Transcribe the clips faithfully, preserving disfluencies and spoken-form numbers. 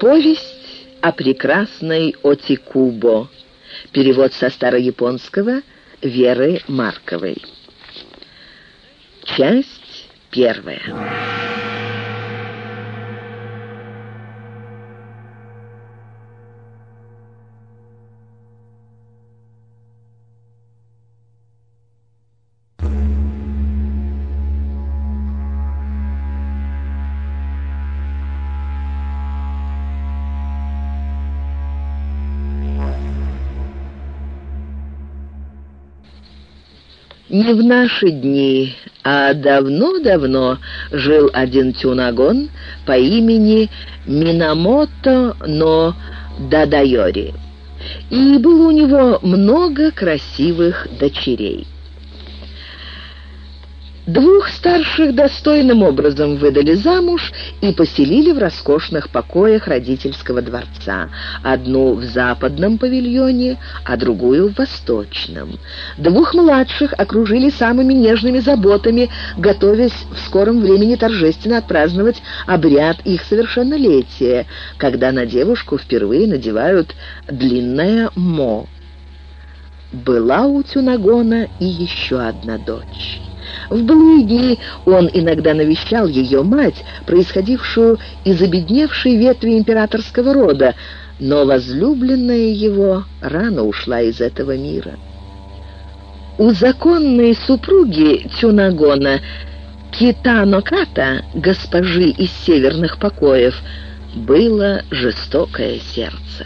Повесть о прекрасной Отикубо. Перевод со старояпонского Веры Марковой. Часть первая. Не в наши дни, а давно-давно жил один тюнагон по имени Минамото но Дадайори. И было у него много красивых дочерей. Двух старших достойным образом выдали замуж и поселили в роскошных покоях родительского дворца. Одну в западном павильоне, а другую в восточном. Двух младших окружили самыми нежными заботами, готовясь в скором времени торжественно отпраздновать обряд их совершеннолетия, когда на девушку впервые надевают длинное мо. Была у Тюнагона и еще одна дочь. В былые дни он иногда навещал ее мать, происходившую из обедневшей ветви императорского рода, но возлюбленная его рано ушла из этого мира. У законной супруги Тюнагона, Китано Ката, госпожи из северных покоев, было жестокое сердце.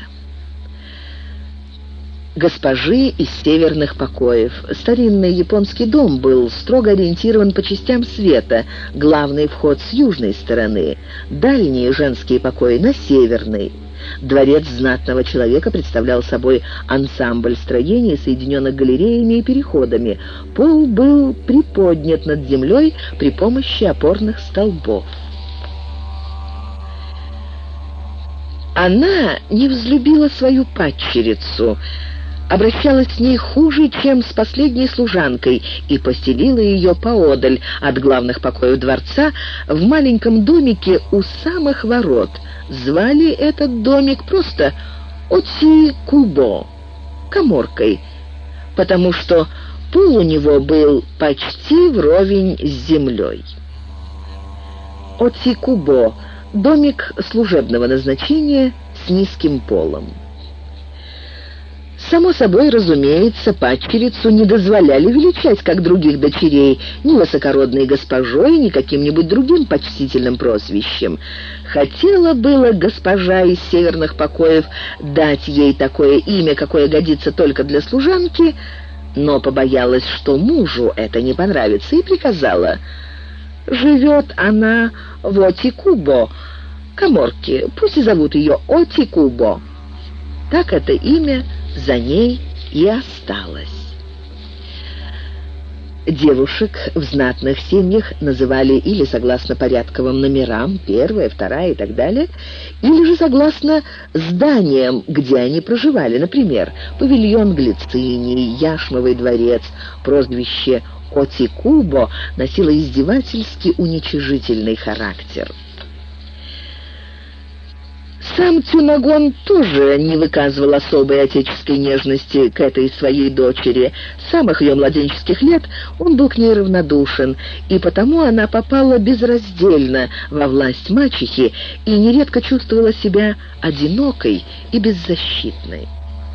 Госпожи из северных покоев. Старинный японский дом был строго ориентирован по частям света, главный вход с южной стороны, дальние женские покои на северной. Дворец знатного человека представлял собой ансамбль строений, соединенных галереями и переходами. Пол был приподнят над землей при помощи опорных столбов. Она не взлюбила свою падчерицу, обращалась с ней хуже, чем с последней служанкой, и поселила ее поодаль от главных покоев дворца в маленьком домике у самых ворот. Звали этот домик просто Отикубо, каморкой, потому что пол у него был почти вровень с землей. Отикубо — домик служебного назначения с низким полом. Само собой, разумеется, падчерицу не дозволяли величать, как других дочерей, ни высокородной госпожой, ни каким-нибудь другим почтительным прозвищем. Хотела было госпожа из северных покоев дать ей такое имя, какое годится только для служанки, но побоялась, что мужу это не понравится, и приказала: «Живет она в Отикубо, каморке, пусть и зовут ее Отикубо». Так это имя за ней и осталось. Девушек в знатных семьях называли или согласно порядковым номерам, первая, вторая и так далее, или же согласно зданиям, где они проживали. Например, павильон Глицинии, Яшмовый дворец. Прозвище Отикубо носило издевательски уничижительный характер. Сам Тюнагон тоже не выказывал особой отеческой нежности к этой своей дочери. С самых ее младенческих лет он был к ней равнодушен, и потому она попала безраздельно во власть мачехи и нередко чувствовала себя одинокой и беззащитной.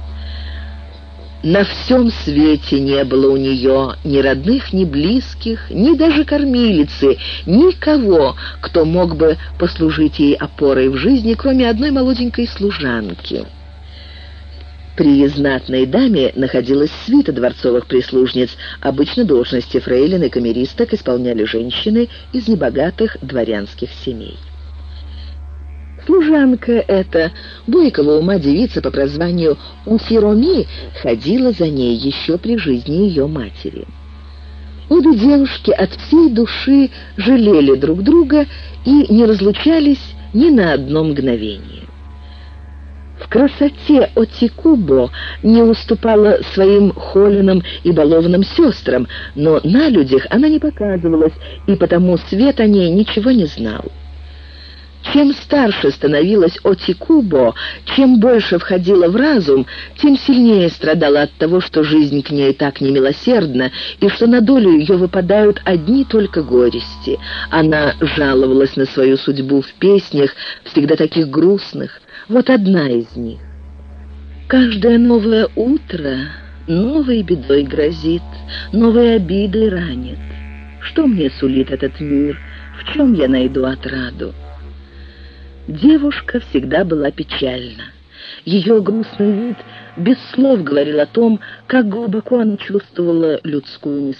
На всем свете не было у нее ни родных, ни близких, ни даже кормилицы, никого, кто мог бы послужить ей опорой в жизни, кроме одной молоденькой служанки. При знатной даме находилась свита дворцовых прислужниц. Обычно должности фрейлин и камеристок исполняли женщины из небогатых дворянских семей. Служанка эта, бойкого ума девица по прозванию Усироми, ходила за ней еще при жизни ее матери. Обе девушки от всей души жалели друг друга и не разлучались ни на одно мгновение. В красоте Отикубо не уступала своим холеным и балованным сестрам, но на людях она не показывалась, и потому свет о ней ничего не знал. Чем старше становилась Отикубо, чем больше входила в разум, тем сильнее страдала от того, что жизнь к ней так немилосердна, и что на долю ее выпадают одни только горести. Она жаловалась на свою судьбу в песнях, всегда таких грустных. Вот одна из них. «Каждое новое утро новой бедой грозит, новой обидой ранит. Что мне сулит этот мир? В чем я найду отраду?» Девушка всегда была печальна. Ее грустный вид без слов говорил о том, как глубоко она чувствовала людскую несправедливость.